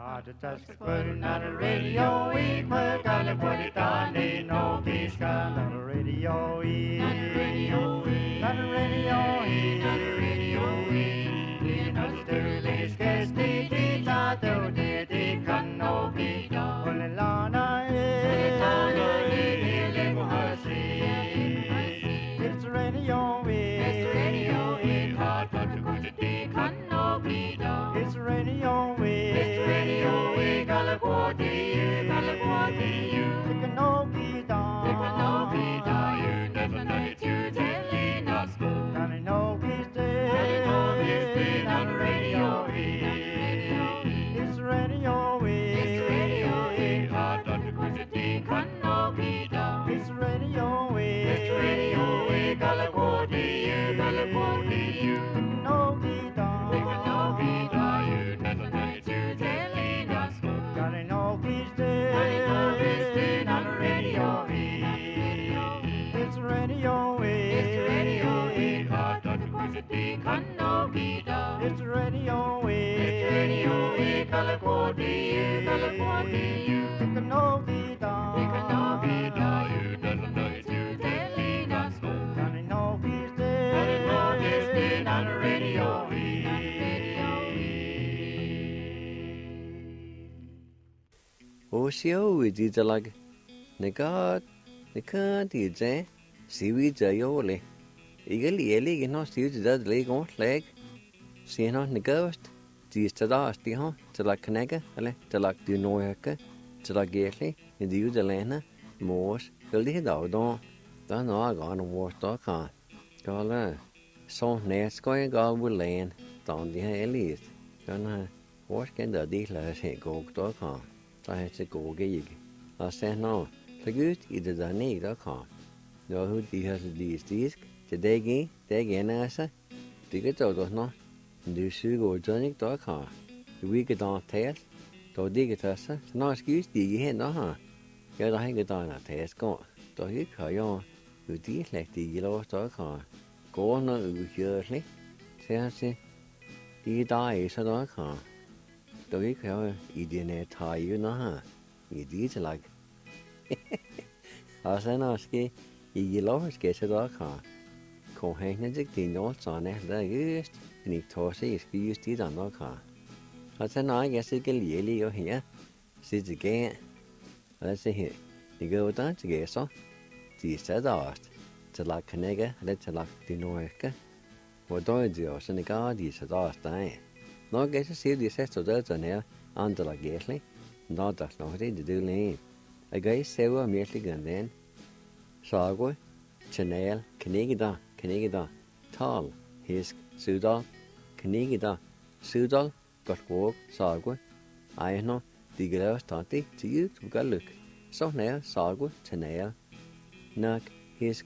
Just putting on the radio, we put on the put it on, ain't no peace on the radio, on the radio, on the radio, on the radio, in Australia's guest, they thought they can no be done. Well, Lana, it's radio, it's radio, it's hard to go to the can no be done. It's radio, it's radio, we gotta go to you, gotta go to you. It can no be done, it can no be done. You never know it, you telling us go. And I know he's dead, on the radio, it's radio, it's radio, it's hard to go to the can no be done. It's radio, we gotta go to you, gotta go to you. It can no be done, it can no be done. You never know it, you telling us go. Gotta know he's dead, on the radio, it's radio, it's radio, it's hard to go to the can no be done. It's radio, we gotta go to you, gotta go to you. It can no be done, it can no be done. You never know it, you telling us go. Gotta know he's dead, on the radio, Osio is like Negad, Negad, seaweed, Jayoli. Eagerly, no seaweed that leg on leg. See no negast, the Stadas, the home, to like Canega, to like the Noyaka, to like Gately, in the Udalena, Moors, will the dog don't know I gone and wash dog on. Gala, so nest going go will land down the Elliot. Gonna wash can the dealer say go dog on. Så har jeg gå gik. Og så nå, så godt I det der ned der kom. Når hun de har de stisk, til det igen altså. Det kan dog nå. Du suger og Johnny der kom. Vi kan da tæt. Da det kan tage så når skys de hen der har. Jeg der hænger der når tæt går. Der ikke har jeg jo de slet de lov der kom. Går når ukørligt. Så han siger, de der er så der kom. Da ikke har I det net har jo nå. I det til like. Og så når ske I lov skal så der kom. Kom hen til de noget sådan der just. Men I tog sig skys de der nok har. Og så når jeg skal lige jo her. Sit igen. Og så her. Det går der til så. De sætter os til like knække eller til like de norske. Hvor der er det også en gang de sætter os der. Nå kan jeg se de sætter der sådan her. Andre like gæslig. Nå der slår det det lige. Jeg kan se hvor mere end den. Sago, channel, knækkeder, tal, hisk, sudal, knækkeder, sudal, godt råk, sago. Ej nå, de kan lave stadig til du kan lykke. Så nær sago, channel, nak, hisk,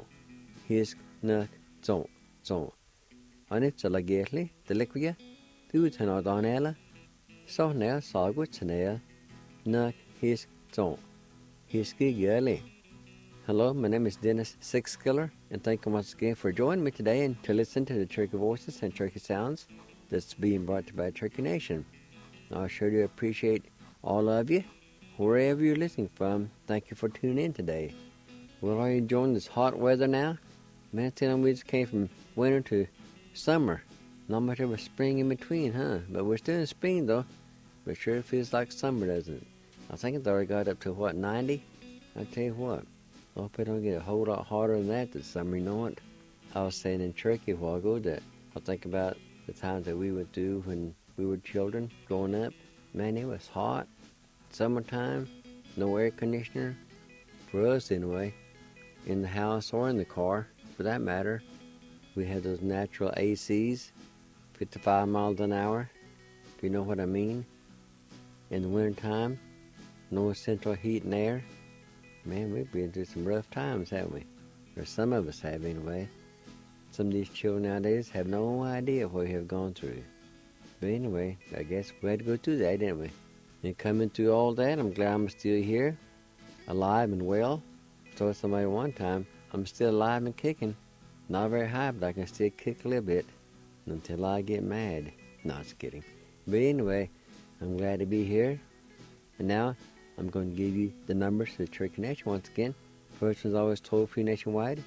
nak, så. Og net så lagærlig, det lækker du tænder danelle. Så nær sago, channel, nak, hisk, så. Hiske gærlig. Hello, my name is Dennis Sixskiller, and thank you once again for joining me today and to listen to the Cherokee Voices and Cherokee Sounds that's being brought to you by Cherokee Nation. I sure do appreciate all of you, wherever you're listening from. Thank you for tuning in today. Well, are you enjoying this hot weather now? Man, tell them we just came from winter to summer. Not much of a spring in between, huh? But we're still in spring, though. But sure feels like summer, doesn't it? I think it's already got up to, 90? I tell you what. I hope it don't get a whole lot hotter than that this summer, you know what? I was saying in Cherokee a while ago that I think about the times that we would do when we were children growing up. Man, it was hot. Summertime, no air conditioner. For us anyway. In the house or in the car, for that matter. We had those natural ACs, 55 miles an hour, if you know what I mean. In the wintertime, no central heat and air. Man, we've been through some rough times, haven't we? Or some of us have, anyway. Some of these children nowadays have no idea what we have gone through. But anyway, I guess we had to go through that, didn't we? And coming through all that, I'm glad I'm still here, alive and well. I told somebody one time, I'm still alive and kicking. Not very high, but I can still kick a little bit until I get mad. No, just kidding. But anyway, I'm glad to be here. And now I'm going to give you the numbers to the Church Connection once again. First one's always toll-free nationwide,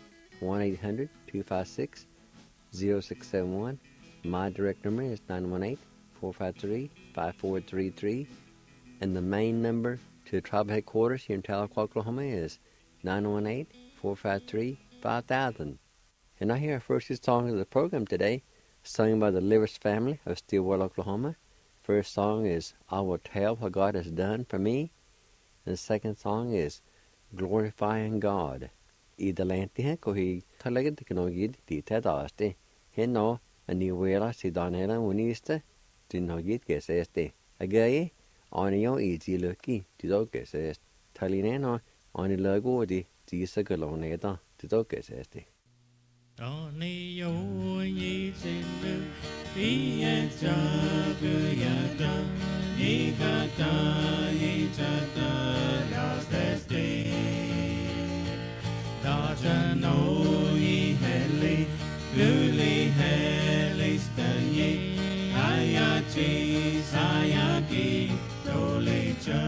1-800-256-0671. My direct number is 918-453-5433. And the main number to the tribal headquarters here in Tahlequah, Oklahoma is 918-453-5000. And now here our first song of the program today, sung by the Livers family of Stillwater, Oklahoma. First song is I Will Tell What God Has Done for Me. And the second song is Glorifying God. I Dalante kohi talaga tiknogid di tadaste. Heno aniwela si Donella Munista dinogid keseste. Agaye onio easy lucky tidokesest. Talineno onilago di tisa galoneta tidokeseste. Onio yitinu iyeta kuyata ikata itata lasteste data no iheli luli heli staye ayati sayaki dolecha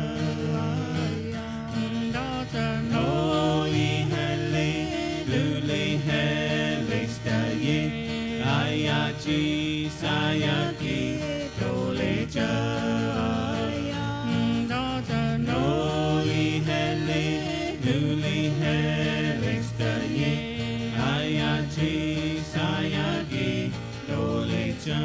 data no iheli luli heli staye ayati sayaki dolecha data no iheli luli heli staye ayati sayaki dolecha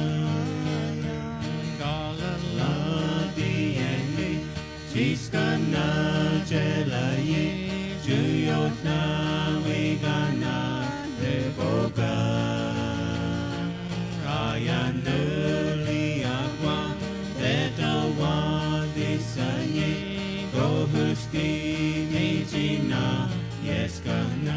galala diye jiskana jelaye juyotna wigana deboga ayanuli aqua detawa disaye gohusti mijina yeskana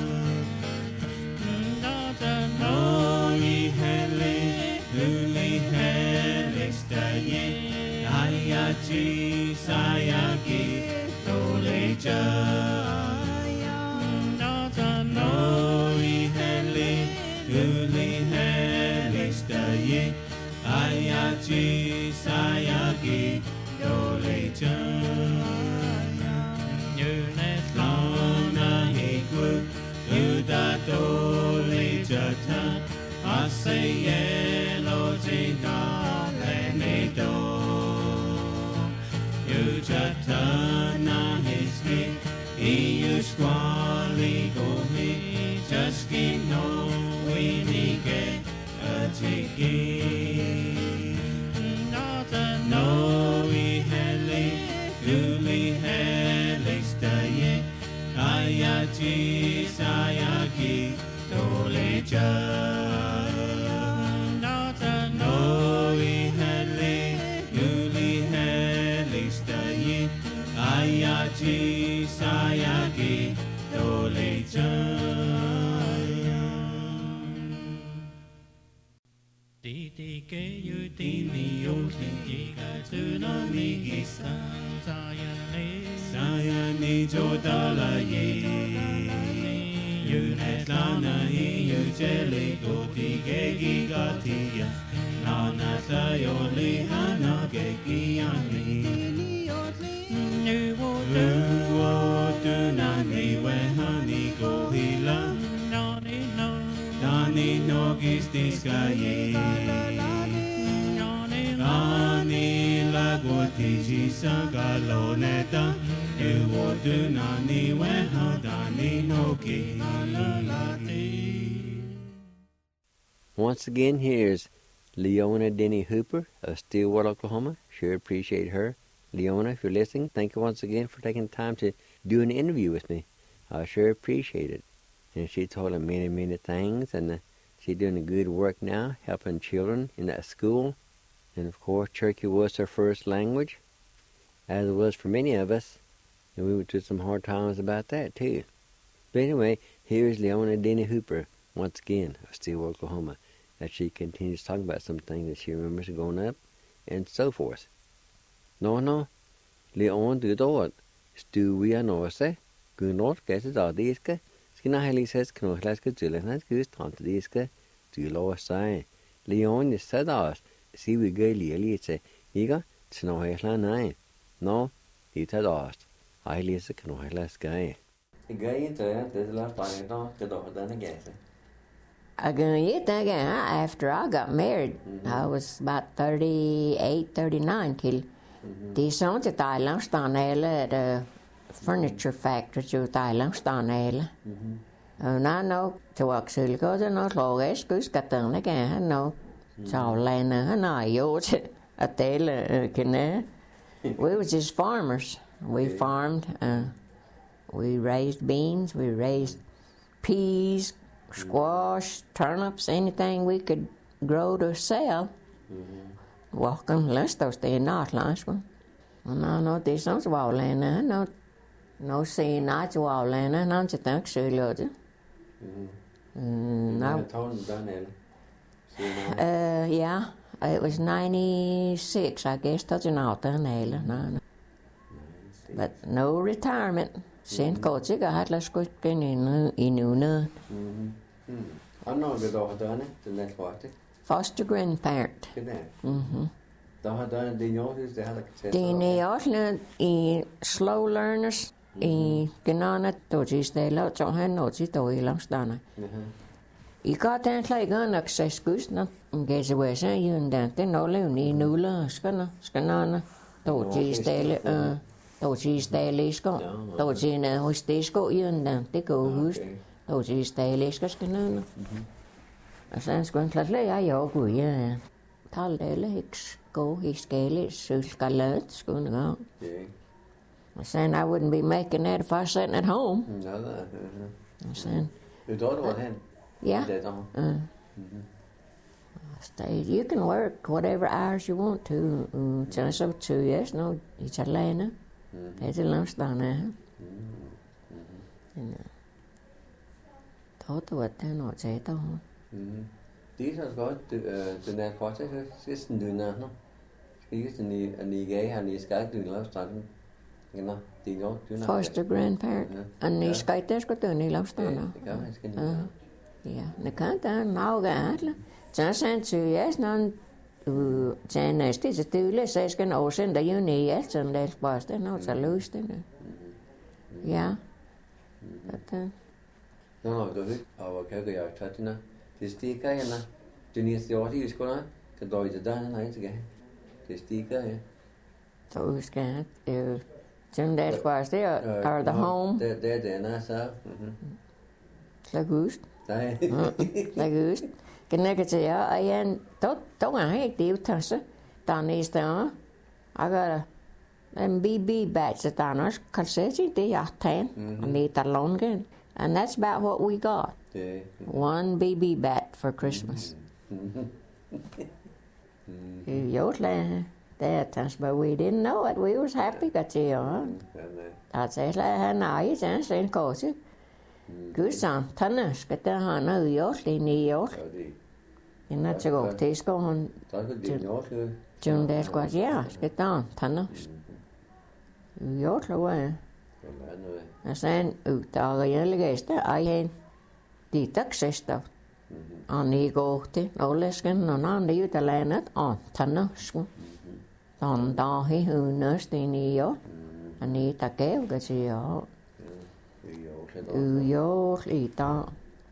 data no ihele luli hele staye ayati sayaki dolecha data no ihele luli hele staye ayati sayaki dolecha yunet lona hiku yuda dolecha ta asaye lojina lenedo yujatana hiski iyusquali gohi jaski no winike atiki nata no iheli luli heli staye ayati sayaki dolecha nata no iheli luli heli staye ayati sayaki dolecha Titi ke yu tini yo tiki ka tsunami gisa sayane jodala ye yunet lana hi yu jeli go tike gigatia nana tayo li hana ke kiani Nuwo tunani we hani go hila Dani no gistiskaye Dani la gotiji sagaloneta Nuwo tunani we hadani no ki Once again, here's Leona Denny Hooper of Stillwater, Oklahoma. Sure appreciate her. Leona, if you're listening, thank you once again for taking time to do an interview with me. I sure appreciate it. And she told her many, many things, and she's doing a good work now, helping children in that school. And of course, Cherokee was her first language, as it was for many of us. And we went through some hard times about that, too. But anyway, here's Leona Denny Hooper, once again, of Stillwater, Oklahoma, as she continues talking about some things that she remembers growing up, and so forth. No, Leon du dåd, stu vi anose, gunot kese dadiske, skina helises knohlaske zulehnas gustante diske, du lo sai. Leon is sadas, si vi gøy lielise, iga, Snowhela nai. No, it had asked. I lisa Canohela sky. The guy in there, there's a lot of time, the dog than a guess. After I got married, I was about 38, 39 kil. De såg till Thailand stanna the furniture factory to Thailand stanna. Nó nó cho học sự có cho nó lo cái cứ cả tuần nó kìa nó chào lên nó nói vô chứ ở đây là cái này we were just farmers. We farmed. We raised beans. We raised peas, squash, turnips, anything we could grow to sell. Walking less those days not last one. Nó tí sống vào lên nó xì nó cho vào lên nó chỉ tao xử lừa chứ. Yeah, it was 96, I guess. That's an out there, but no retirement. Sen có chứ cả hát là squat cái này nó inu nữa. I know the dog done it, the next part. Foster grandparent. Cái này. Dog done the notice they had like. Die neosle I slow learners I genana toji stela cho han no chi toi lang stana. I got that like an access goose na geze we say yun dante no le ni nula skana toji stela toji stela sko toji na hoiste sko yun dante go goose toji stela skana. Sen skon klatle ja jo go ja. Tal dele hicks go he scale sulkalet skon go. I said I wouldn't be making that if I was sitting at home. No. I said, Your daughter was hen? yeah. I Stay. You can work whatever hours you want to. Just up to yes, no. It's Atlanta. It's a lunch down there. Thought what then or say to. These are got the net quarter is do now. He's in the gay and he's got to love starting. Foster grandparent. And he's got this got to love starting. Yeah, the can't now get. Just sent to yes, none. Jen is this a two says can ocean the uni yes, and there's Boston. No, it's a loose thing. Yeah. But no, our carrier Tatina. This tika and Denise the author is going to do the done night again. This tika, so who's got Jim Dad was there or the home? They're NASA. La goose. La goose. Cái này cái gì á, anh tốt ai tiêu thật sự, tao này sao, I got a BB batch that tao nói khẩn sẽ chỉ để học thêm, anh đi tao lon cái, and that's about what we got. One BB bat for Christmas. Dốt là that times, but we didn't know it. We was happy got you on. I said là nói chẳng sẽ có chứ. Cứ sang thân á, cái ta họ nó dốt đi ni dốt. Cái nó chỉ có thế có hòn. Chừng đẹp quá yeah, cái ta thân á. Dốt là vậy. I said tao cái là cái đó ai hen. Đi taxi stuff. Ani go te, no lesken no na ni ta lenet on thân á. Tòn to hi hư nurse đi ni dốt. Ani ta kéo cái gì đó. Yo lita.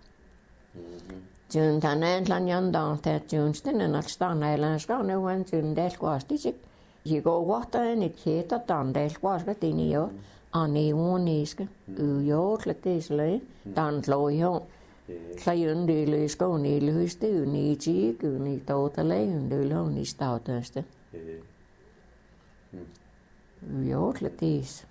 Jun tanen lan yan dan te jun stenen at stan eilan ska no wan jun del kwas tisik. You go water and it heta dan del kwas ka tini yo. Ani woniska. Yo tletisle dan loyo. Sayun de lesko ni luiste ni chi ku ni totale de lo ni stautaste. Yo tletis.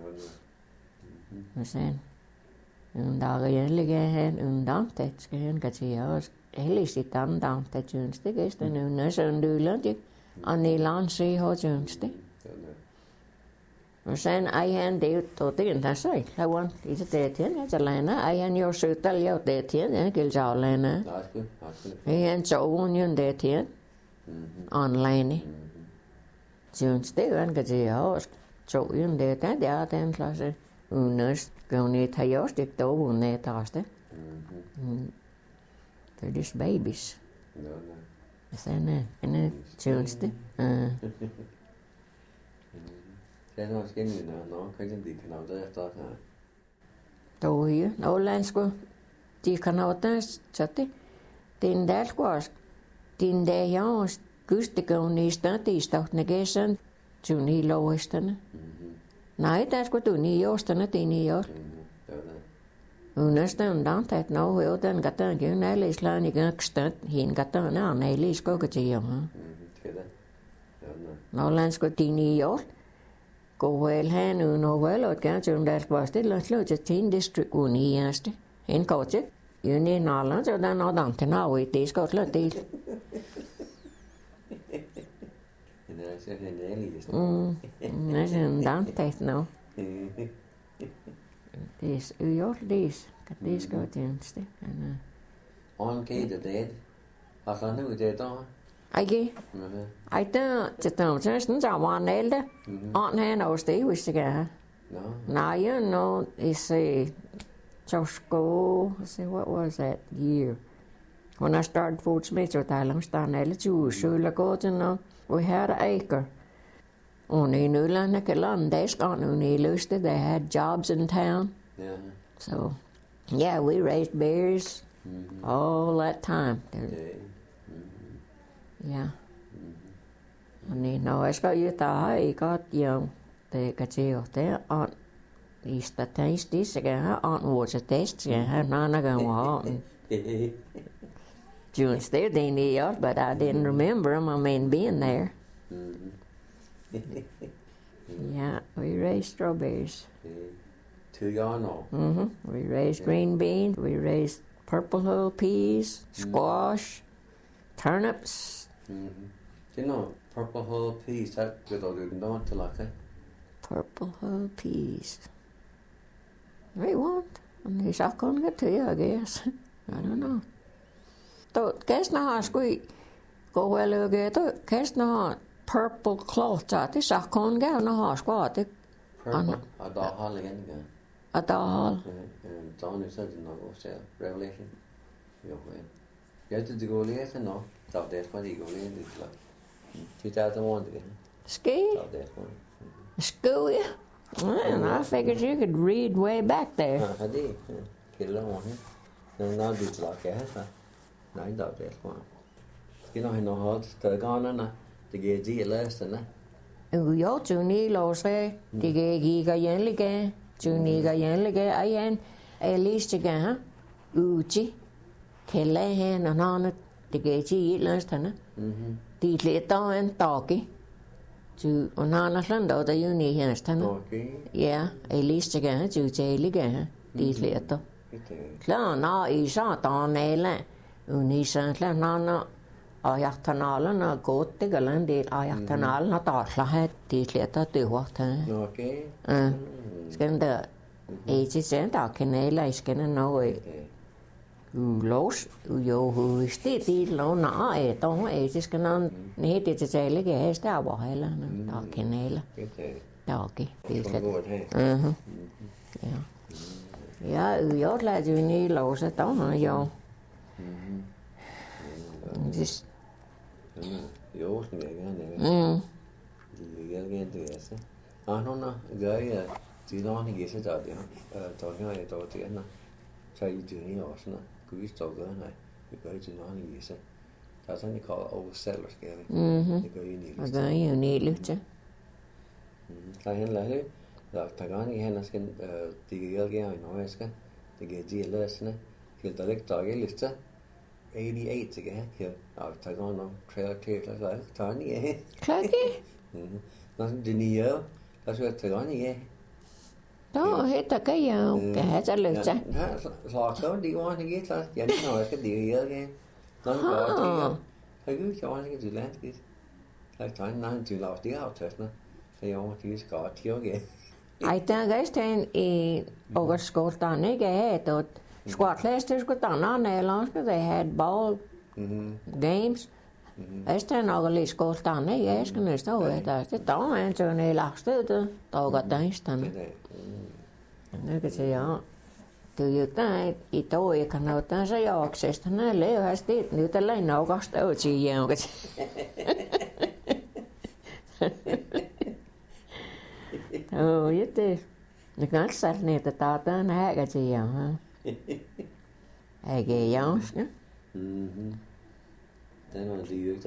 Sen. Dagen ligger dantet skön katsios elisit dantet junste gesten unna dulantik ani lansi ho junste. Sen I hand det to tin ta sai la wan is te tien ja lena I hand your sutal yo te tien en kil ja lena. I hand so union te tien online. Junste an katsios so un de ta ja ten klase. Nurse going to yours to do when they tossed it. They're just babies. Sen and it changed it. Se on skinny no kaiken diikana uudestaan. Toi, no länsku. Diikana uudestaan chatti. Tin dälkuas. Tin de jaos kystikön niistä tiistautne kesän. Tuni louistana. Näitä kun tuni joostana tini jos. Unestaan danteet no huotan katan kyllä lislani kakstat hin katan on ei lisko kutijama. No länsku tini jos. Koel hän no well ot kansun dälkuasti länsluut tin district uniasti. En koche. Yni nallan så den har dante na uiti skotlat til. Se on neljästä. Se on danteet no. This your this this go tjeneste. On keitä teet. Asan nu teet on. Aiki. Aita sitten sen samaan elde. On hän osti uissikä. Now you know is so school. See what was that year? When I started Fort Smith with Thailand, elde juusuilla kotona. We had an acre. On in Ulanaka Landesk on Unilusta, they had jobs in town. Yeah. So, yeah, we raised bears all that time. Yeah. Niin, no, äsken jotain aikaa, ja teikä sijohtaja on niistä teistissäkään on vuositestikään ainakaan vaan. June still in New York, but I didn't remember them. I mean, being there. Yeah, we raised strawberries. We raised green beans. We raised purple hull peas, squash, turnips. You know, purple hull peas, that good old don't to like it. Purple hull peas. They want. And they suck on it too, I guess. I don't know. Käs nähdään, kui kouluge to käs nähdään purple cloth saati sakon käy nähdään skuati. Purple, adahal igen. Adahal. John is said no se Revelation. Jo ven. Jag tyckte det går läsa no. Så det var det går läsa det klart. 2001 igen. Ski. School. And I figured you could read way back there. Hade killar hon. När det slag är så. Nej, det är det. Ska nog hinna ha stögarna. Det ger det läsarna. Jag tror ni låser. Det ger giga egentligen. Tror ni egentligen igen. Elistiga uti. Kella hen och annat. Det ger det läsarna. Det letar en tagi. Tu och annat land då det ju ni hästarna. Okej. Ja, elistiga tu jeliga. Det letar. Klar, na i satan eller Unisääntlä nana ajattanaalana koottigalan di ajattanaalana taarlahet tiislieta tyhuahtaa. Okei. Skenda ei sen takeneilla iskena noi. Los jo huisti tiilona ei toh ei skena niitä tseelike heistä avahella takeneilla. Taaki tiisliet. Ja jo lähti niin louset on jo. Just. Jo, det är det är det så. Anona gaya tilon ni gese da det. Tolga är då det na. Sai ju ni också na. Kuis tolga na. Det gaya tilon ni gese. Det sen ni kallar oversellers gärna. Det gaya ni. Det gaya ni lite. Så hen lähde. Da tagani hen ska det gaya no ska. Det gaya det lösna. Helt direkt dagelista. 88 again, here. I'll take on a trail clear like tiny, eh? Clacky? Nothing to near. That's what take on, yeah. Đó, hết ta cái cả trả lời chắc. Họ có đi qua thì biết là dẫn nói cái điều gì nghe. Nó có thì cứ cho anh cái gì lát cái. Lại thấy nó chỉ là tiếng học thật nữa. Thì ông thì có thiếu kìa. Ai ta cái tên i overskoltan ấy cái đó. Skoatleisters kun Nederlands, they had ball games. Este nogli skoltan ei eskenistä hoitaa. Sitten on ensin ei lähtöitä toukataan. Nyt se on. Tyhjytään i toi kannattaa se jooksesta näin löyhästi. Nyt ei naukasta otsi jäänkät. Biết đi. Được nói sạch nè, ta tên hát cái gì hả? Ai ghê giống chứ. Den var dyrt,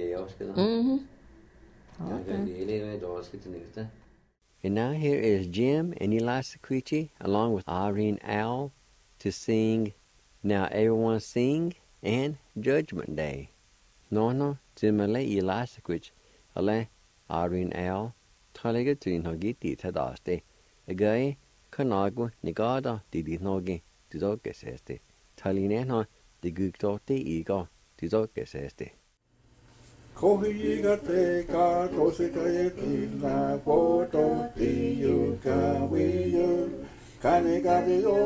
And now here is Jim and Elisa Quiche along with Irene Owl to sing Now Everyone Sing and Judgment Day. No, Jim ale Elisa Quiche ale Irene Owl talega tuin hogiti tadaste. Agay kanago nigada didi nogi didokeseste. Taline no diguktote iga didokeseste. Kohi ga te ka tose ka e tina poto ti yu ka wi yu kane ga te o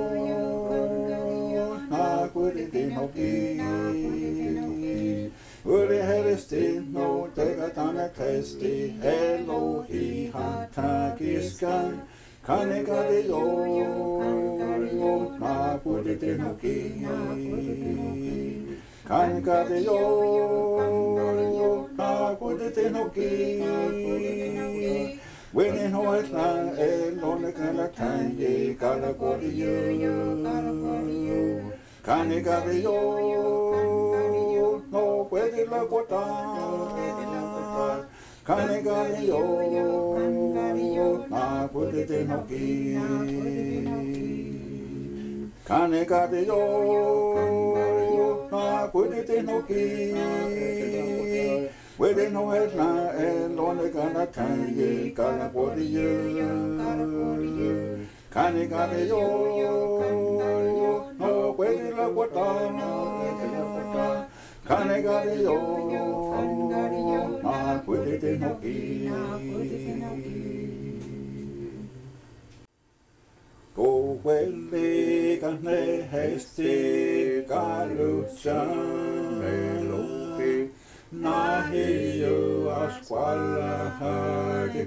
na kuri te no ki uri heristi no te ka tana testi Elohi ha ta kiskan kane ga te o na kuri te no ki kane ga te o na kuri te no ki When in Hawaii, lona kana tanye kana kori you. Kane kare yo, no puede la kota. Kane kare yo, na puede te no ki. Kane kare yo, na puede te no ki. Where no headline and lonely gonna tanya gonna body you. Kani gani yo, no where la guata. Kani gani yo, na put it in hockey. Go well, gane hasty, galuchan, Na hiu asquala hage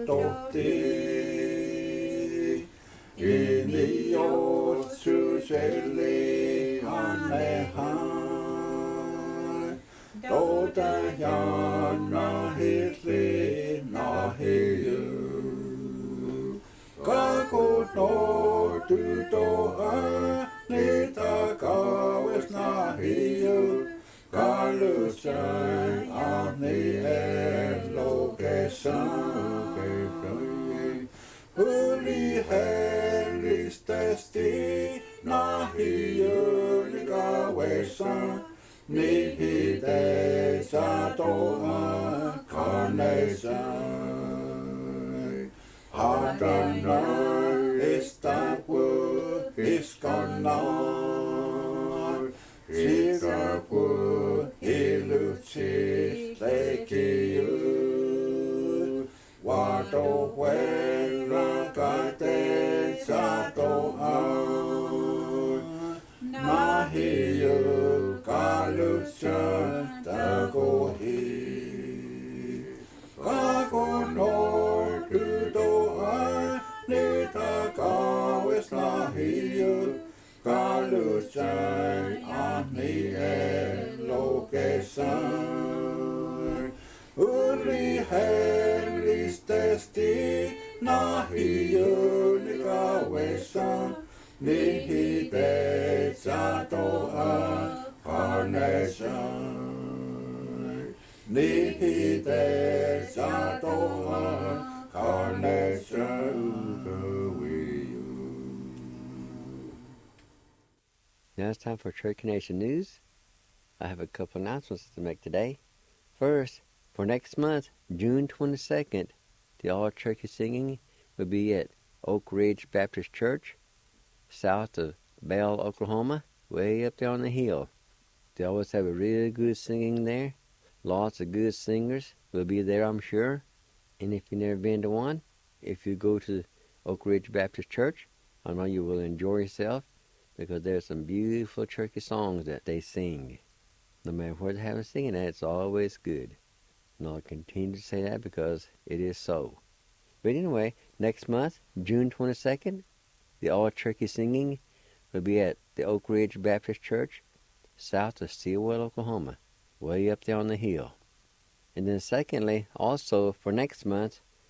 gutoti Inio suseli anehan Dota yana hitli na hiu Kaku no tutoa nita kawes na hiu Kalusan ani elokesan Uli helis testi nahiu nikawesan Nihite satoa kanesan Hadana istaku iskanan Siraku ilucis lekiu Wato huera kate sato Nahiu kalusa takohi Kakunor tutoa nita kawes nahiu Kalusan ani elokesan Uli helis testi nahiu nikawesan Nihite satoa karnesan Nihite satoa karnesan Now it's time for Cherokee Nation News. I have a couple announcements to make today. First, for next month, June 22nd, the All Cherokee Singing will be at Oak Ridge Baptist Church, south of Bell, Oklahoma, way up there on the hill. They always have a really good singing there. Lots of good singers will be there, I'm sure. And if you've never been to one, if you go to Oak Ridge Baptist Church, I know you will enjoy yourself, because there's some beautiful Cherokee songs that they sing. No matter where they have them singing at, it's always good. And I'll continue to say that because it is so. But anyway, next month, June 22nd, the All Cherokee Singing will be at the Oak Ridge Baptist Church, south of Stilwell, Oklahoma, way up there on the hill. And then secondly, also for next month,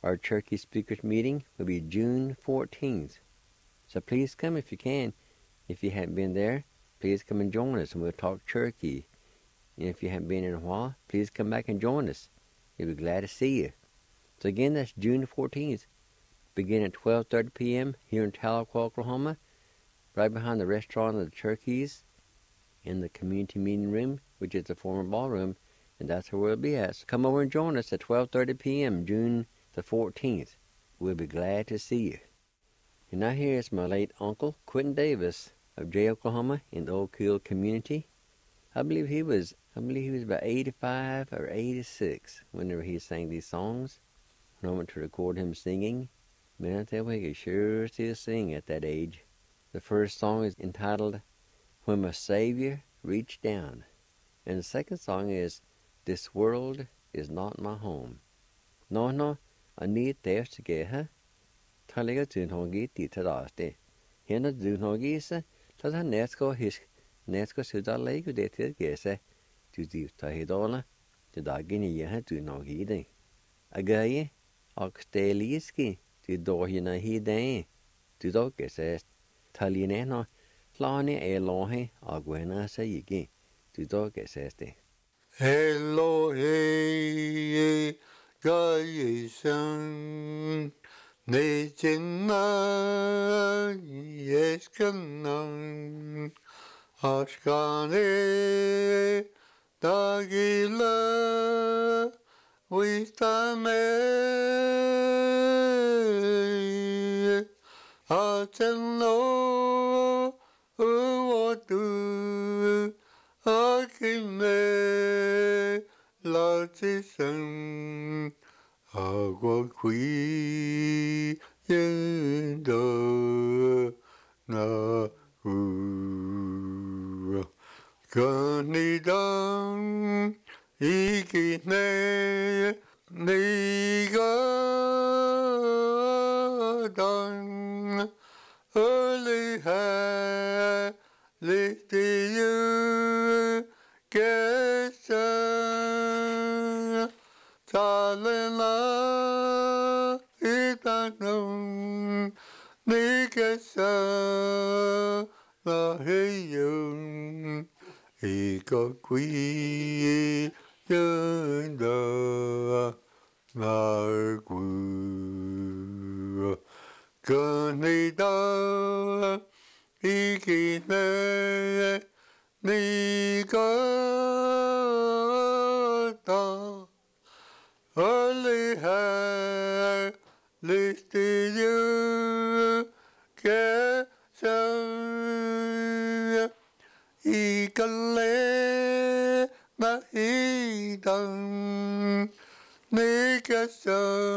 Our Turkey Speakers meeting will be June 14th. So please come if you can. If you haven't been there, please come and join us and we'll talk Turkey. And if you haven't been in a while, please come back and join us. We'll be glad to see you. So again, that's June 14th. Begin at 12:30 p.m. here in Tahlequah, Oklahoma, right behind the restaurant of the Turkeys in the community meeting room, which is the former ballroom, and that's where we'll be at. So come over and join us at 12:30 p.m. June the 14th. We'll be glad to see you. And now here is my late uncle, Quentin Davis of Jay, Oklahoma, in the Oak Hill community. I believe he was about 85 or 86 whenever he sang these songs. When I went to record him singing, man, I tell you, he could sure still sing at that age. The first song is entitled, When My Savior Reached Down. And the second song is, This World Is Not My Home. No, I need their together. Taliga Dunhogi Titaraste. Hena Dunhogisa, Tata Nesco his Nesco Suda Lake with the Gesa, to the Tahidola, the Dagini Yaha Dunhogide. Agaye, Oxteliski, to Dohina Hide, to Dogesest, Talinena, Flani Elohe, Aguena Sayigi, to Dogeseste. Elohe, Gayesan. Nejna yeskanan aşkane dagila vistame atenno uotu akine latisan agua qui yendo na kanidang ikine nigadang early ha lifty you kesa talena itanong nikesa na heyung ika kui yunda na gu kanida ikine nikata Only have listed you can say Ikale na hidang Nikasa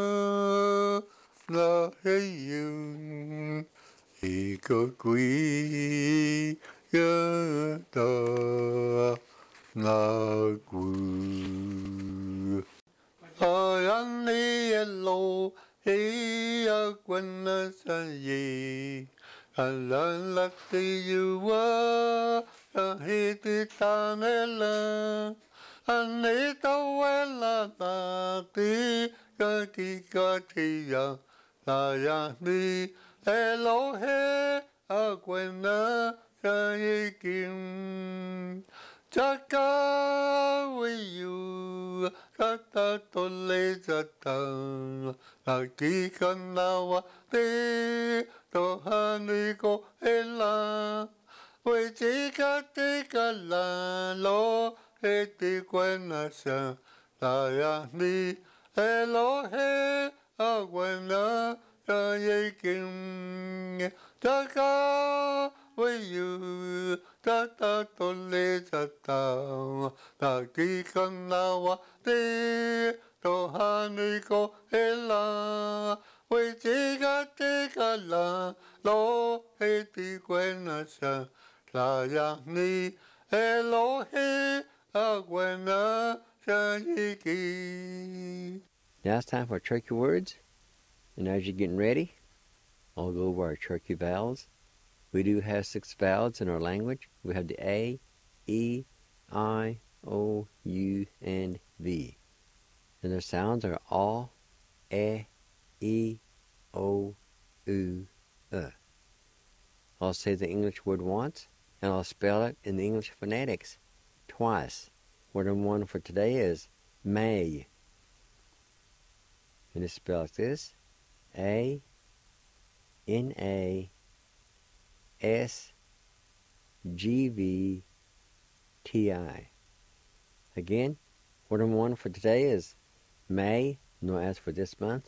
na heyung Ikakui yata na gu Ayani yellow, he a gwenna ye. Alan lati you were a hiti tanella. Anita wella tati, kaki katia. Layani Elohe a gwenna sayikim. Chaka with you, Tata Tole Zata, Aki Kanawa, Te, Tohaniko Ela, Wechika Tika La, Lo, Eti Quenasa, Tayani, Elohe, Agwena, Tayekim, Chaka with you. Tata tole tata, taki kanawa te, tohaniko ela, wichiga tika la, lo heti kwenasa, tlayani Elohe agwena shayiki. Now it's time for turkey words, and as you're getting ready, I'll go over our turkey vowels. We do have 6 vowels in our language. We have the A, E, I, O, U, and V. And their sounds are A, E-O-U-E. I'll say the English word once, and I'll spell it in the English phonetics twice. Word number one for today is May. And it's spelled like this: A-N-A-S-G-V-T-I. Again, word number one for today is May, no S for this month.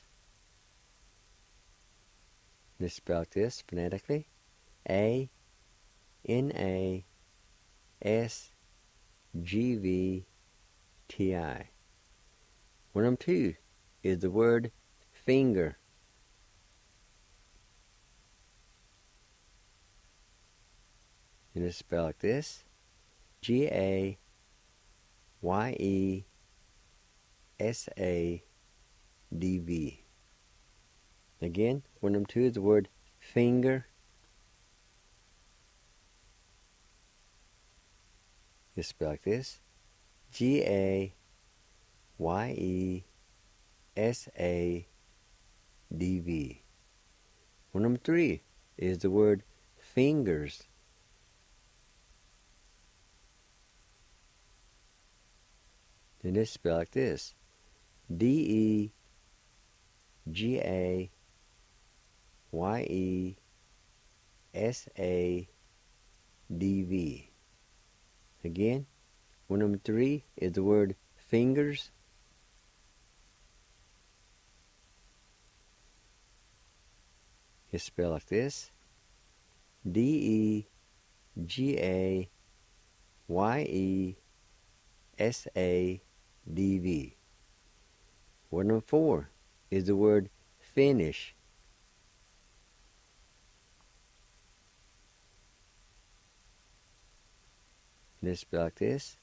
And it's spelled like this phonetically: A-N-A-S-G-V-T-I. Word number two is the word finger. And it's spelled like this: G-A-Y-E-S-A-D-V. Again, word number two is the word finger. It's spelled like this: G-A-Y-E-S-A-D-V. Word number three is the word fingers. And it's spelled like this: D-E-G-A-Y-E-S-A-D-V. Again, word number three is the word fingers. It's spelled like this: D-E-G-A-Y-E-S-A-D-V. Word number four is the word finish. And it's spelled like this: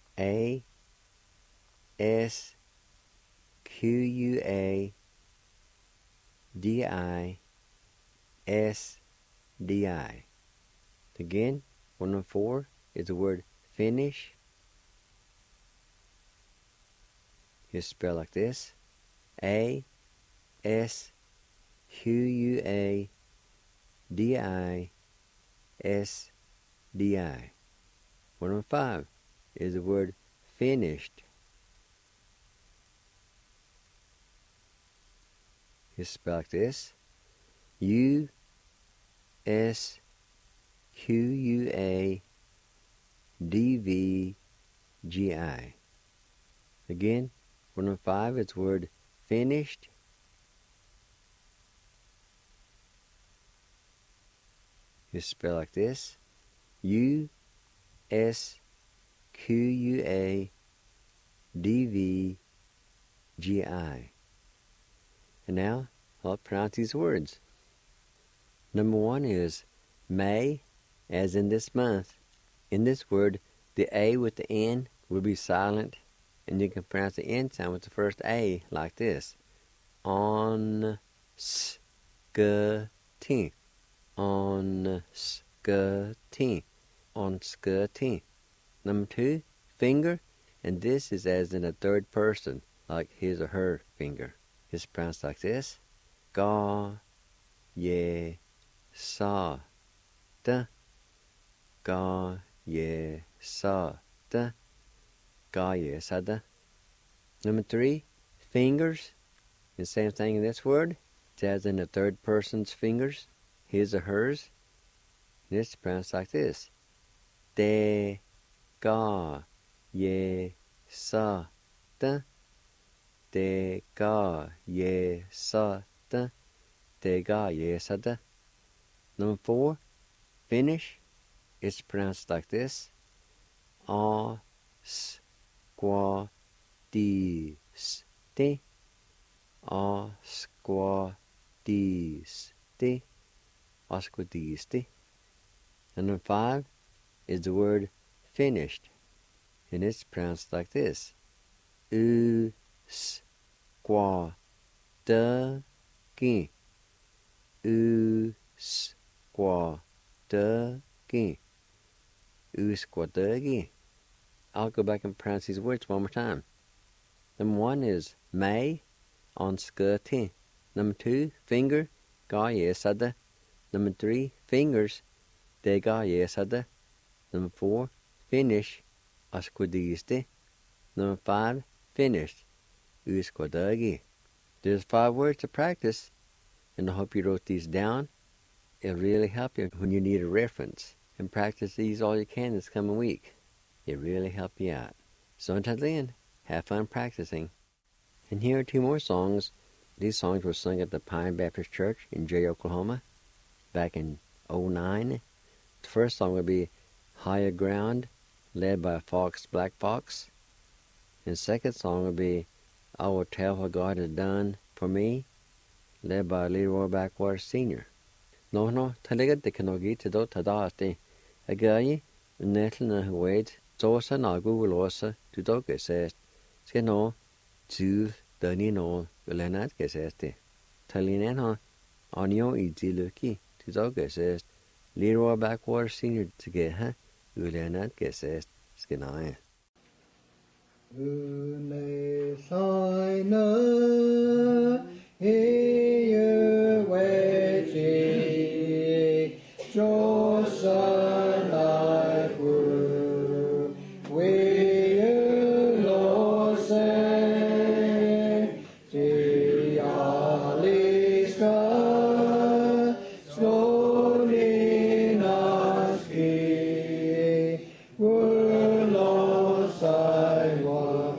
A-S-Q-U-A-D-I-S-D-I. Again, word number four is the word finish. It's spelled like this: A-S-Q-U-A-D-I-S-D-I. Word number five is the word finished. It's spelled like this: U-S-Q-U-A-D-V-G-I. Again, word number five is the word finished. It's spelled like this: U-S-Q-U-A-D-V-G-I. And now, I'll pronounce these words. Number one is May, as in this month. In this word, the A with the N will be silent, and you can pronounce the N sound with the first A like this: on-s-k-t, on-s-k-t, on-s-k-t. Number two, finger, and this is as in a third person, like his or her finger. It's pronounced like this: ga-ye-sa-da, ga-ye-sa-da, ga-ye-sa-da. Number three, fingers. The same thing in this word. It's as in the third person's fingers, his or hers. And it's pronounced like this: de-ga-ye-sa-da, de-ga-ye-sa-da, de-ga-ye-sa-da. Number four, finish. It's pronounced like this: a-squa-dis-te, a-squa-dis-te, a-squa-dis-te. And number five is the word finished, and it's pronounced like this: u-s-qua-da-gi, u-s-qua-da-gi, u-squa-da-gi. I'll go back and pronounce these words one more time. Number one is May, on-sca-ti. Number 2, finger, ga yesada. Number 3, fingers, de ga yesada. Number 4, finish, asquadiste. Number 5, finished, usquadagi. There's 5 words to practice, and I hope you wrote these down. It'll really help you when you need a reference. And practice these all you can this coming week. It'll really help you out. So until then, have fun practicing. And here are 2 more songs. These songs were sung at the Pine Baptist Church in Jay, Oklahoma, back in 2009. The first song will be Higher Ground, led by Black Fox. And the second song will be I Will Tell What God Has Done for Me, led by Leroy Backwater Sr. No, talaga de kanogi to do tadaste. Agayi, netle na huwed, sosa na gugulosa, to do gesest. Skeno, zu, dani no, gulenat geseste. Talinena, anyo idziluki, to do gesest. Leroy Backwater Sr. to get, gulenat gesest. Skenaya. Une signa, here waiting, Johnson I grew, we lost the Aliska, slowly naski, we're lost I was,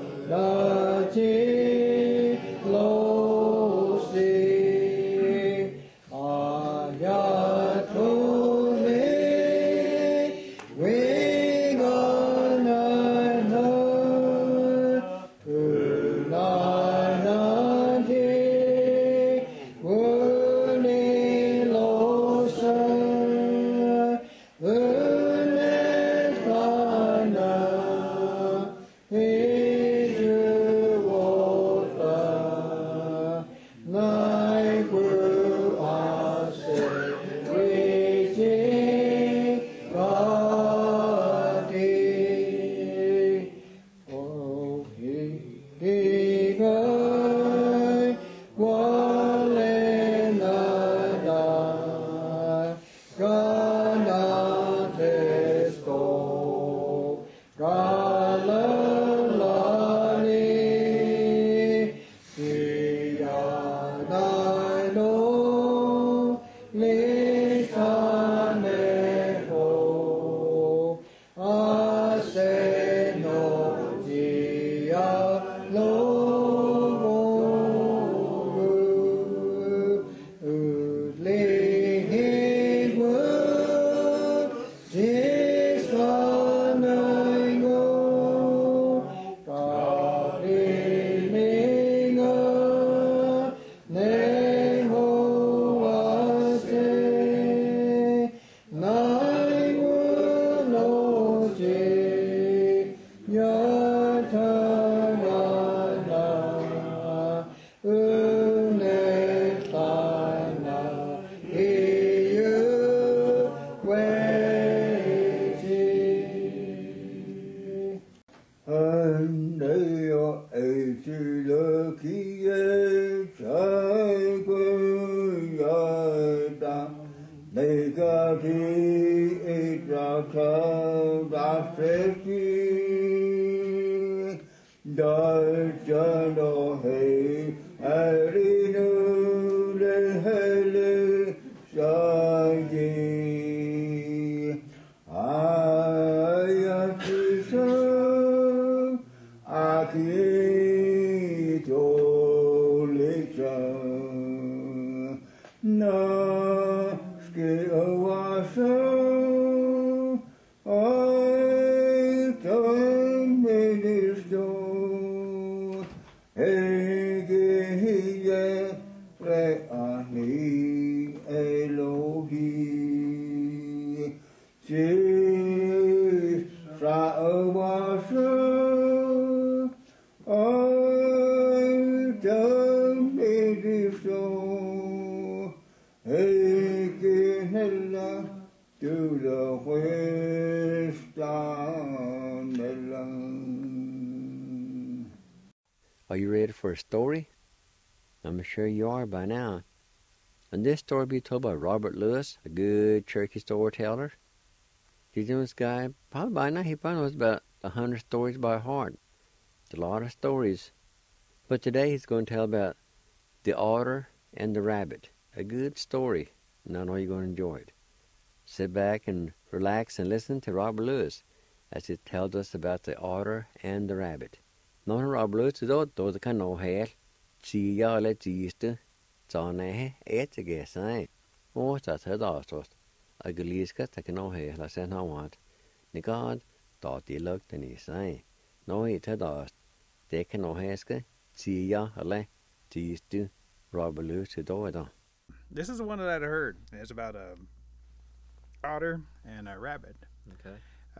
Are you ready for a story? I'm sure you are by now. And this story be told by Robert Lewis, a good Cherokee storyteller. He's this guy, probably by now, he probably knows about 100 stories by heart. It's a lot of stories. But today he's going to tell about the otter and the rabbit. A good story, and I know you're going to enjoy it. Sit back and relax and listen to Robert Lewis as he tells us about the otter and the rabbit. Nå har Robert Lewis då det kan nå her. Tia eller tiste. Tane et gesai. Og så tar det avstått. Agaliska ta kan nå her la sen havat. Nikad da de lukt den I sig. Nå I tar det. Det kan nå herske. Tia eller tiste. Robert Lewis då. This is the one that I'd heard. It's about a otter and a rabbit. Okay.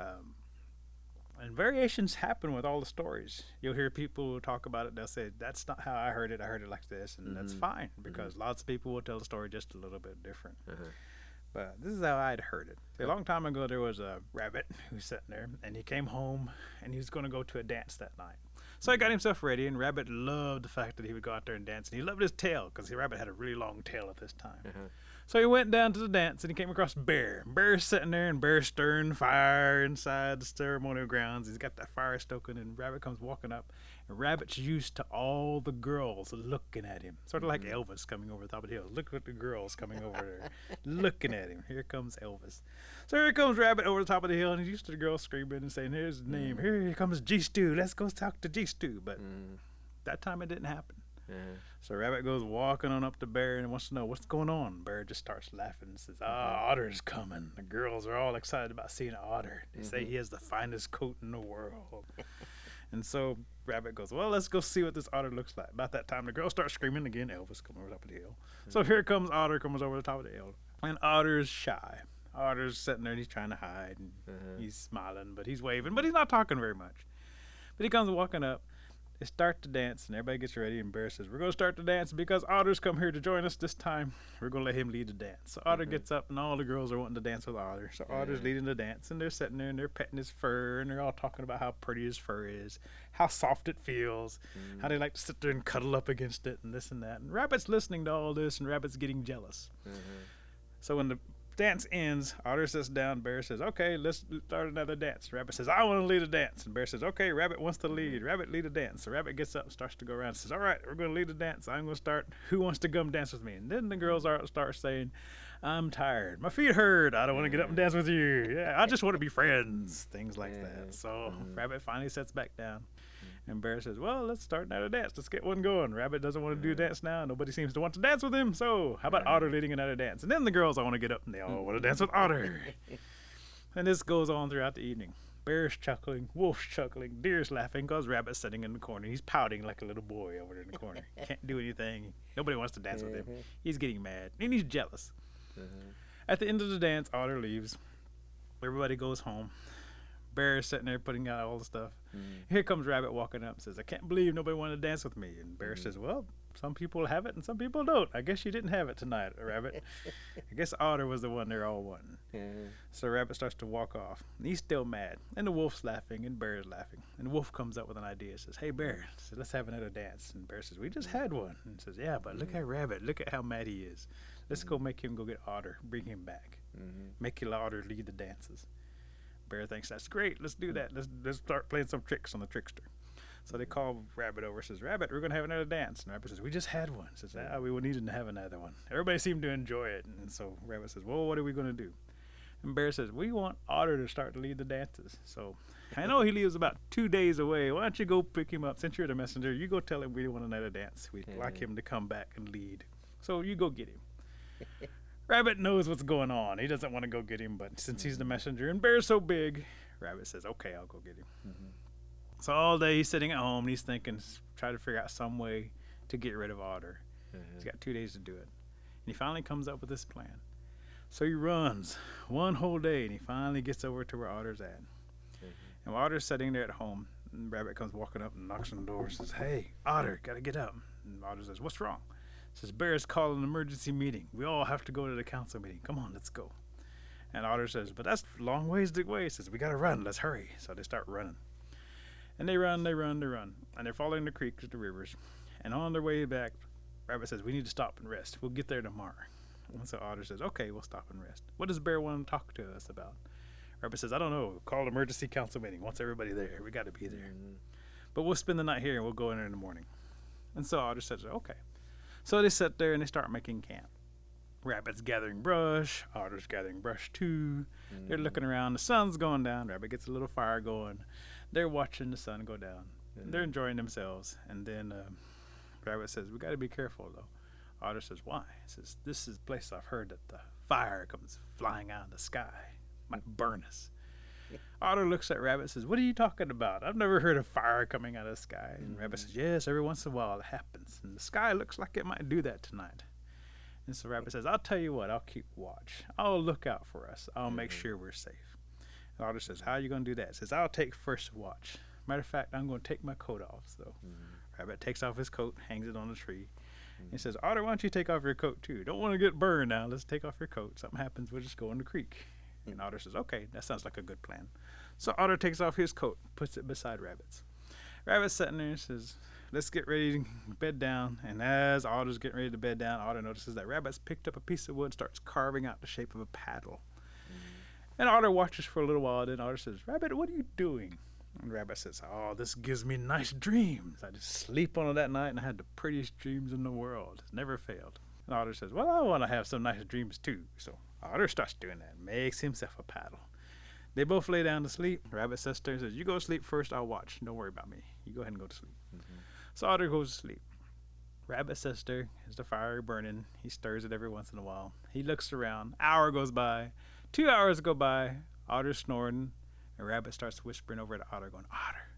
And variations happen with all the stories. You'll hear people talk about it. They'll say, that's not how I heard it. I heard it like this. And that's fine because lots of people will tell the story just a little bit different. But this is how I'd heard it. A long time ago, there was a rabbit who was sitting there, and he came home, and he was going to go to a dance that night. So he got himself ready, and Rabbit loved the fact that he would go out there and dance. And he loved his tail because the rabbit had a really long tail at this time. So he went down to the dance, and he came across Bear. Bear's sitting there, and Bear's stirring fire inside the ceremonial grounds. He's got that fire stoking, and Rabbit comes walking up. And Rabbit's used to all the girls looking at him, sort of like Elvis coming over the top of the hill. Look at the girls coming over there, looking at him. Here comes Elvis. So here comes Rabbit over the top of the hill, and he's used to the girls screaming and saying, here's his name. Here comes G-Stew. Let's go talk to G-Stew. But that time it didn't happen. So Rabbit goes walking on up to Bear and wants to know what's going on. Bear just starts laughing and says, Otter's coming. The girls are all excited about seeing an otter. They say he has the finest coat in the world. And so Rabbit goes, well, let's go see what this otter looks like. About that time, the girls start screaming again. Elvis comes over the top of the hill. So here comes Otter, comes over the top of the hill. And Otter's shy. Otter's sitting there and he's trying to hide. And he's smiling, but he's waving, but he's not talking very much. But he comes walking up. They start to dance, and everybody gets ready, and Bear says, we're going to start the dance because Otter's come here to join us this time. We're going to let him lead the dance. So Otter gets up, and all the girls are wanting to dance with Otter. So Otter's leading the dance, and they're sitting there, and they're petting his fur, and they're all talking about how pretty his fur is, how soft it feels, how they like to sit there and cuddle up against it, and this and that. And Rabbit's listening to all this, and Rabbit's getting jealous. So when the dance ends, Otter sits down. Bear says, okay, let's start another dance. Rabbit says, I want to lead a dance. And Bear says, okay, Rabbit wants to lead. Rabbit lead a dance. So Rabbit gets up and starts to go around and says, all right, we're going to lead a dance. I'm going to start. Who wants to come dance with me? And then the girls start saying, I'm tired. My feet hurt. I don't want to get up and dance with you. Yeah, I just want to be friends. Things like that. So Rabbit finally sits back down. And Bear says, well, let's start another dance. Let's get one going. Rabbit doesn't want to do a dance now. Nobody seems to want to dance with him. So how about Otter leading another dance? And then the girls all want to get up, and they all want to dance with Otter. And this goes on throughout the evening. Bear's chuckling, Wolf's chuckling, Deer's laughing because Rabbit's sitting in the corner. He's pouting like a little boy over there in the corner. Can't do anything. Nobody wants to dance with him. He's getting mad, and he's jealous. At the end of the dance, Otter leaves. Everybody goes home. Bear is sitting there putting out all the stuff. Here comes Rabbit walking up and says, I can't believe nobody wanted to dance with me. And Bear says, well, some people have it and some people don't. I guess you didn't have it tonight, Rabbit. I guess Otter was the one they're all wanting. So Rabbit starts to walk off. And he's still mad. And the Wolf's laughing and Bear is laughing. And the Wolf comes up with an idea. Says, hey, Bear, says, let's have another dance. And Bear says, we just had one. And says, yeah, but look at Rabbit. Look at how mad he is. Let's go make him go get Otter. Bring him back. Make Otter lead the dances. Bear thinks that's great. Let's do that. Let's start playing some tricks on the trickster. So they call Rabbit over. Says, Rabbit, we're gonna have another dance. And Rabbit says, we just had one. Says, we will need to have another one. Everybody seemed to enjoy it. And so Rabbit says, well, what are we gonna do? And Bear says, we want Otter to start to lead the dances. So I know he lives about 2 days away. Why don't you go pick him up? Since you're the messenger, you go tell him we want another dance. We'd like him to come back and lead. So you go get him. Rabbit knows what's going on. He doesn't want to go get him, but since he's the messenger and Bear's so big, Rabbit says, okay, I'll go get him. So all day he's sitting at home and he's thinking, try to figure out some way to get rid of Otter. He's got 2 days to do it. And he finally comes up with this plan. So he runs one whole day and he finally gets over to where Otter's at. And while Otter's sitting there at home, and Rabbit comes walking up and knocks on the door and says, hey, Otter, gotta get up. And Otter says, what's wrong? Says, Bear's calling an emergency meeting. We all have to go to the council meeting. Come on, let's go. And Otter says, but that's a long ways away. He says, we got to run. Let's hurry. So they start running. And they run. And they're following the creeks, the rivers. And on their way back, Rabbit says, we need to stop and rest. We'll get there tomorrow. And so Otter says, okay, we'll stop and rest. What does Bear want to talk to us about? Rabbit says, I don't know. Call an emergency council meeting. Wants everybody there. We got to be there. But we'll spend the night here and we'll go in there in the morning. And so Otter says, okay. So they sit there and they start making camp. Rabbit's gathering brush. Otter's gathering brush too. They're looking around. The sun's going down. Rabbit gets a little fire going. They're watching the sun go down. They're enjoying themselves. And then Rabbit says, we got to be careful though. Otter says, why? He says, this is a place I've heard that the fire comes flying out of the sky. Might burn us. Otter looks at Rabbit and says, what are you talking about? I've never heard of fire coming out of the sky. And Rabbit says, yes, every once in a while it happens. And the sky looks like it might do that tonight. And so Rabbit says, I'll tell you what, I'll keep watch. I'll look out for us. I'll make sure we're safe. And Otter says, how are you going to do that? He says, I'll take first watch. Matter of fact, I'm going to take my coat off. So Rabbit takes off his coat, hangs it on the tree. He says, Otter, why don't you take off your coat too? Don't want to get burned now. Let's take off your coat. Something happens, we'll just go in the creek. And Otter says, okay, that sounds like a good plan. So Otter takes off his coat, puts it beside Rabbit's. Rabbit's sitting there and says, let's get ready to bed down. And as Otter's getting ready to bed down, Otter notices that Rabbit's picked up a piece of wood and starts carving out the shape of a paddle. And Otter watches for a little while. Then Otter says, Rabbit, what are you doing? And Rabbit says, oh, this gives me nice dreams. I just sleep on it that night and I had the prettiest dreams in the world. It's never failed. And Otter says, well, I want to have some nice dreams too. So Otter starts doing that, makes himself a paddle. They both lay down to sleep. Rabbit says to her, says, you go to sleep first, I'll watch. Don't worry about me. You go ahead and go to sleep. So Otter goes to sleep. Rabbit says to her, as the fire burning, he stirs it every once in a while. He looks around. Hour goes by. 2 hours go by. Otter's snoring. And Rabbit starts whispering over to Otter, going, Otter,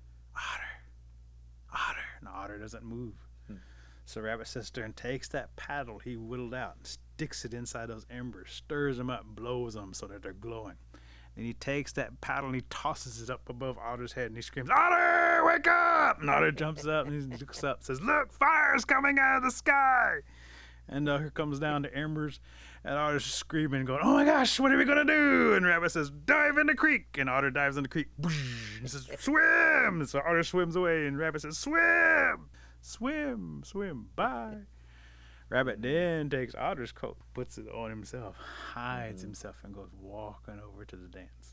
Otter, Otter. And Otter doesn't move. So Rabbit says to her and takes that paddle he whittled out and sticks it inside those embers, stirs them up, blows them so that they're glowing. Then he takes that paddle and he tosses it up above Otter's head and he screams, Otter, wake up! And Otter jumps up and he looks up and says, look, fire's coming out of the sky! And here comes down the embers and Otter's screaming, going, oh my gosh, what are we going to do? And Rabbit says, dive in the creek. And Otter dives in the creek. And he says, swim! So Otter swims away and Rabbit says, swim! Swim, swim, bye. Rabbit then takes Otter's coat, puts it on himself, hides himself, and goes walking over to the dance.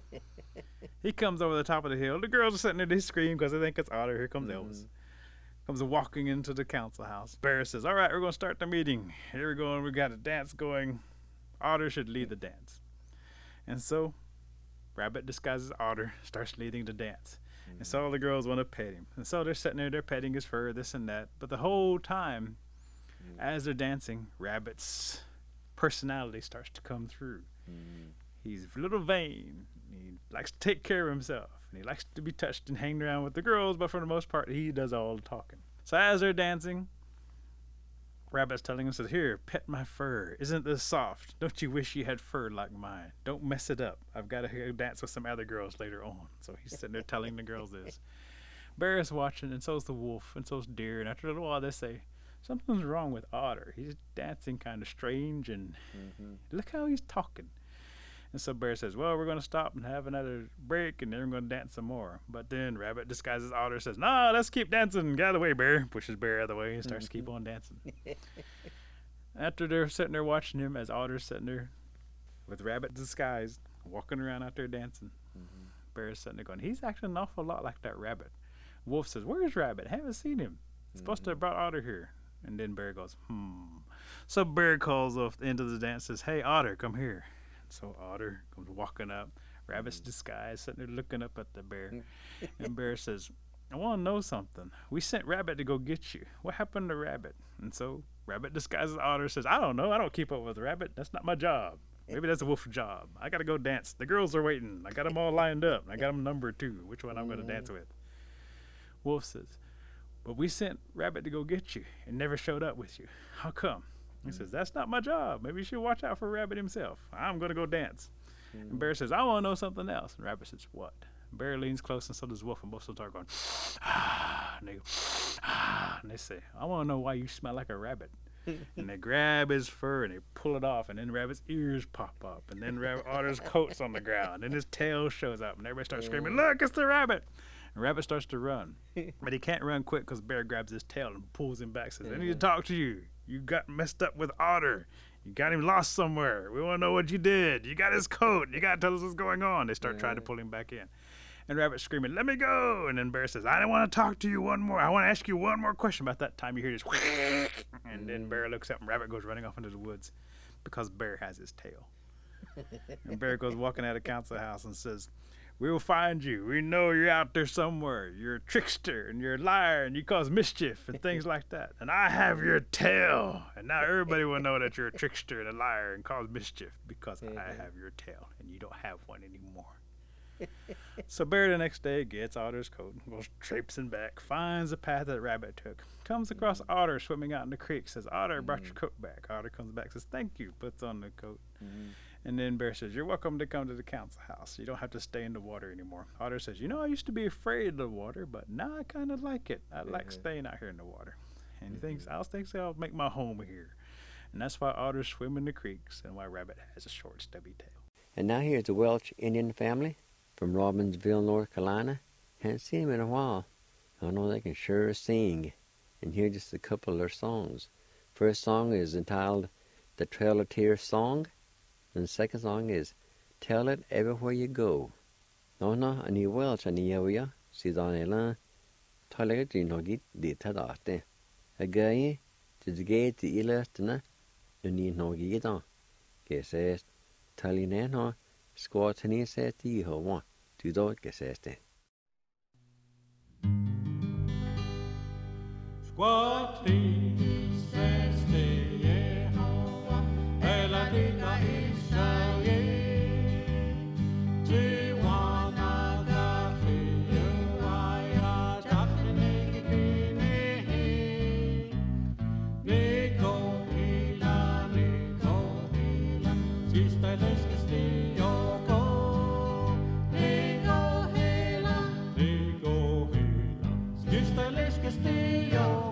He comes over the top of the hill. The girls are sitting there, they scream because they think it's Otter. Here comes Elvis. Comes walking into the council house. Bear says, all right, we're going to start the meeting. Here we go, and we got a dance going. Otter should lead the dance. And so Rabbit disguises Otter, starts leading the dance. And so all the girls want to pet him. And so they're sitting there, they're petting his fur, this and that. But the whole time, as they're dancing, Rabbit's personality starts to come through. He's a little vain. He likes to take care of himself. And he likes to be touched and hang around with the girls, but for the most part, he does all the talking. So as they're dancing, Rabbit's telling him, says, here, pet my fur. Isn't this soft? Don't you wish you had fur like mine? Don't mess it up. I've got to go dance with some other girls later on. So he's sitting there telling the girls this. Bear is watching, and so's the wolf, and so's Deer. And after a little while, they say, something's wrong with Otter. He's dancing kind of strange, and look how he's talking. And so Bear says, well, we're going to stop and have another break, and then we're going to dance some more. But then Rabbit disguises Otter, says, nah, let's keep dancing. Get out of the way, Bear. Pushes Bear out of the way and starts to keep on dancing. After they're sitting there watching him, as Otter's sitting there with Rabbit disguised, walking around out there dancing, Bear's sitting there going, he's acting an awful lot like that Rabbit. Wolf says, where's Rabbit? Haven't seen him. Supposed to have brought Otter here. And then Bear goes, So Bear calls off the end of the dance, says, hey, Otter, come here. So Otter comes walking up, Rabbit's disguised, sitting there looking up at the Bear. And Bear says, I want to know something. We sent Rabbit to go get you. What happened to Rabbit? And so Rabbit disguises Otter, says, I don't know. I don't keep up with Rabbit. That's not my job. Maybe that's a wolf's job. I got to go dance. The girls are waiting. I got them all lined up. I got them numbered too, which one I'm going to dance with. Wolf says, but we sent Rabbit to go get you and never showed up with you. How come? He says, that's not my job. Maybe you should watch out for Rabbit himself. I'm going to go dance. And Bear says, I want to know something else. And Rabbit says, what? Bear leans close, and so does Wolf, and both start going, and they go, and they say, I want to know why you smell like a rabbit. And they grab his fur and they pull it off, and then Rabbit's ears pop up, and then Otter's coat's on the ground, and his tail shows up, and everybody starts screaming, look, it's the rabbit. And Rabbit starts to run, but he can't run quick because Bear grabs his tail and pulls him back. Says, "I need to talk to you. You got messed up with Otter. You got him lost somewhere. We want to know what you did. You got his coat. You got to tell us what's going on." They start trying to pull him back in. And Rabbit's screaming, "Let me go!" And then Bear says, "I don't want to talk to you one more. I want to ask you one more question." About that time, you hear this, and then Bear looks up, and Rabbit goes running off into the woods because Bear has his tail. And Bear goes walking out of Council House and says, "We will find you. We know you're out there somewhere. You're a trickster, and you're a liar, and you cause mischief, and things like that. And I have your tail. And now everybody will know that you're a trickster and a liar and cause mischief because I have your tail, and you don't have one anymore." So Bear the next day gets Otter's coat, goes traipsing back, finds the path that Rabbit took, comes across Otter swimming out in the creek, says, "Otter, brought your coat back." Otter comes back, says, "Thank you," puts on the coat. And then Bear says, "You're welcome to come to the Council House. You don't have to stay in the water anymore." Otter says, "You know, I used to be afraid of the water, but now I kind of like it. I like staying out here in the water." And he thinks, I'll make my home here. And that's why otters swim in the creeks and why Rabbit has a short, stubby tail. And now here's a Welsh Indian family from Robbinsville, North Carolina. Haven't seen them in a while. I know they can sure sing. And here are just a couple of their songs. First song is entitled "The Trail of Tears Song." And the second song is "Tell It Everywhere You Go." No, and you Welsh and you see on a toilet in no get the tadate. A guy to the gate the illustina, you need no get on. Guess says, "Tell you now, squat and he says to you, one, to don't get says then." Squatty says to Yehovah, Eladika Israel, Tiwana Gafi, Uaya, Tapinigini, Nico Hila, Sister Leslie Yoko, Nico Hila, Sister Leslie Yoko.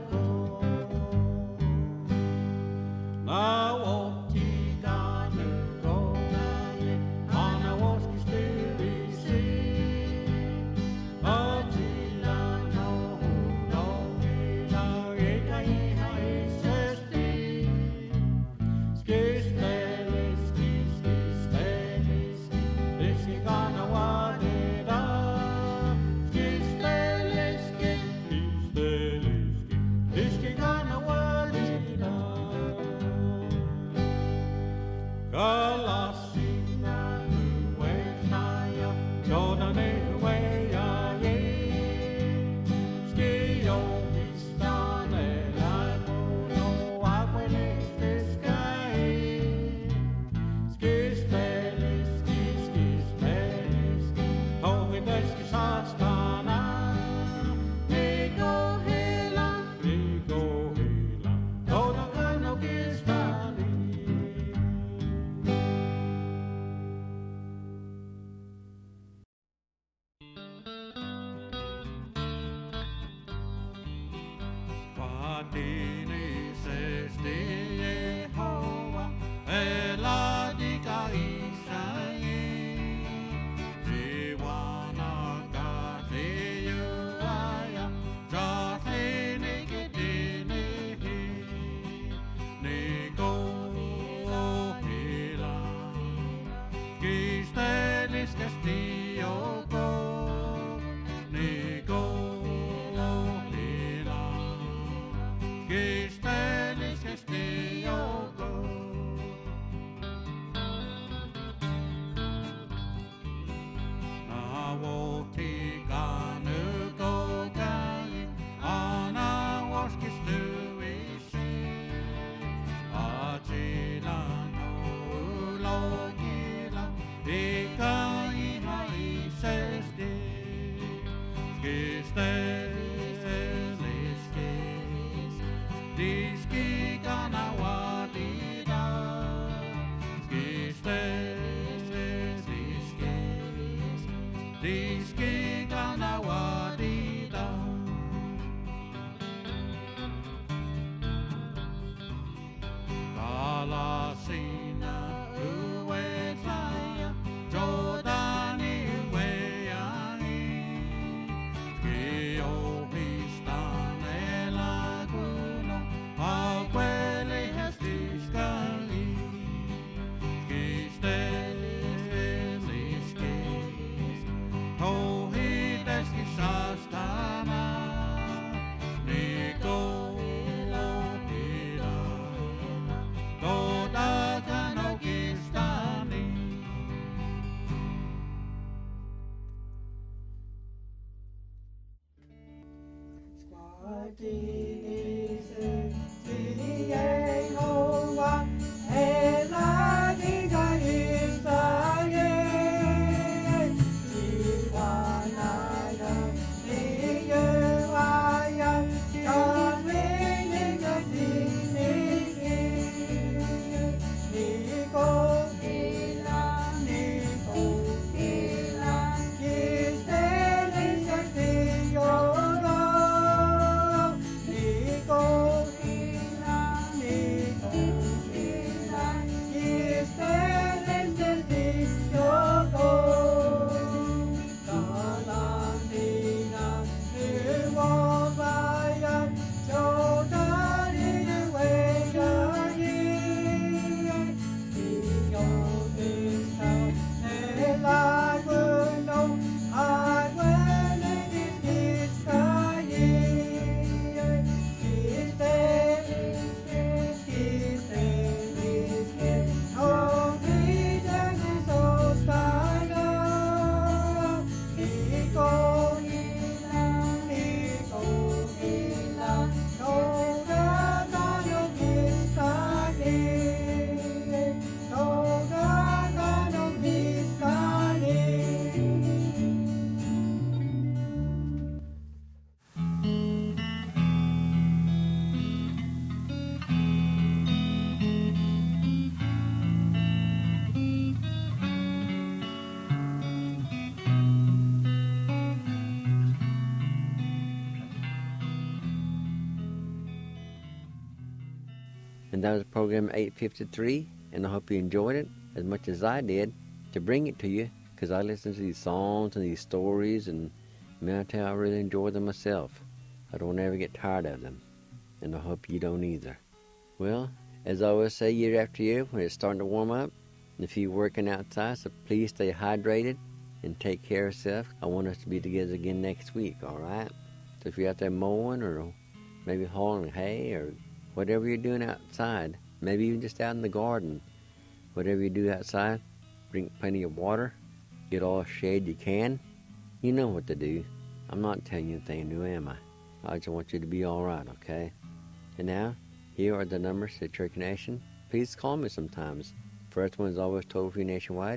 And that was program 853, and I hope you enjoyed it as much as I did to bring it to you, because I listen to these songs and these stories, and man, I tell you, I really enjoy them myself. I don't ever get tired of them, and I hope you don't either. Well, as I always say year after year, when it's starting to warm up, and if you're working outside, so please stay hydrated and take care of yourself. I want us to be together again next week, all right? So if you're out there mowing or maybe hauling hay or whatever you're doing outside, maybe even just out in the garden, whatever you do outside, drink plenty of water, get all the shade you can. You know what to do. I'm not telling you anything new, am I? I just want you to be all right, okay? And now, here are the numbers to Cherokee Nation. Please call me sometimes. First one is always toll-free nationwide,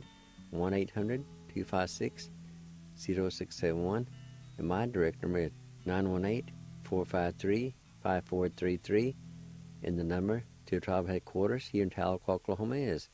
1-800-256-0671. And my direct number is 918-453-5433. And the number to Tribe Headquarters here in Tahlequah, Oklahoma is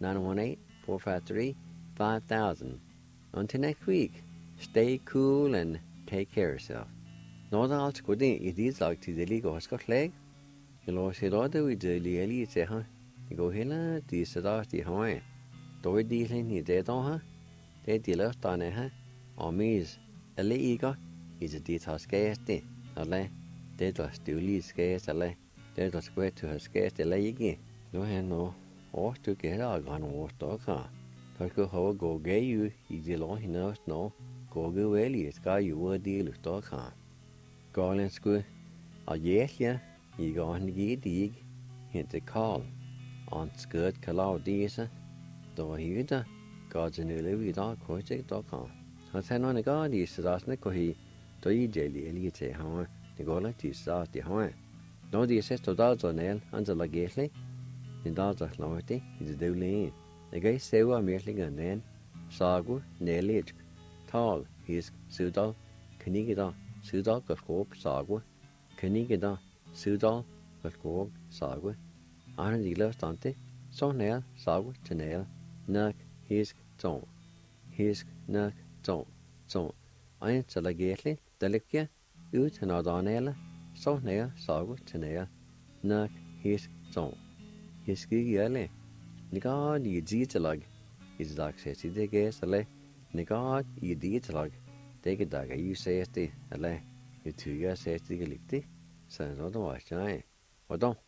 918-453-5000. Until next week, stay cool and take care of yourself. Nå da alt skulle det I dit lag til det lige også godt lag. Jeg lå sig da det vi lige lige til her. Det går hele de sætter de har. Då de lige det da her. Det de løst der her. Og mis alle ikke I det tager skæst det. Eller det der stille skæst eller det der skulle til at skæst eller ikke. Nu her nu. Og du kan heller ikke noget stokker. Der skal have gå gæju I det lå hende også nå. Gå vel I skal jo det stokker. Galen skulle og jætja I går han ikke hente Karl og skød kalav disse då hyda går til nøle videre kojtek dokker. Han sagde når han går disse der sådan koji då I jeli lige til ham det går lidt disse der de har. Når de ses då der så næl han så lagæsle den der så lovte I det døle. Det gav sewa merlinger den sagu næligt tal hisk sudal knigeda sudal skop sagu knigeda sudal skop sagu Arne de løstante så nær sagu til nær nok hisk to hisk nok to ein så lagæsle delikja ud til nordanelle så nær sagu til nær nok hisk to hisk ikke alle Nigar I digitalag is dag says det gæs alle Nigar I digitalag det dag I says det alle I tyger says det ligte så så var det og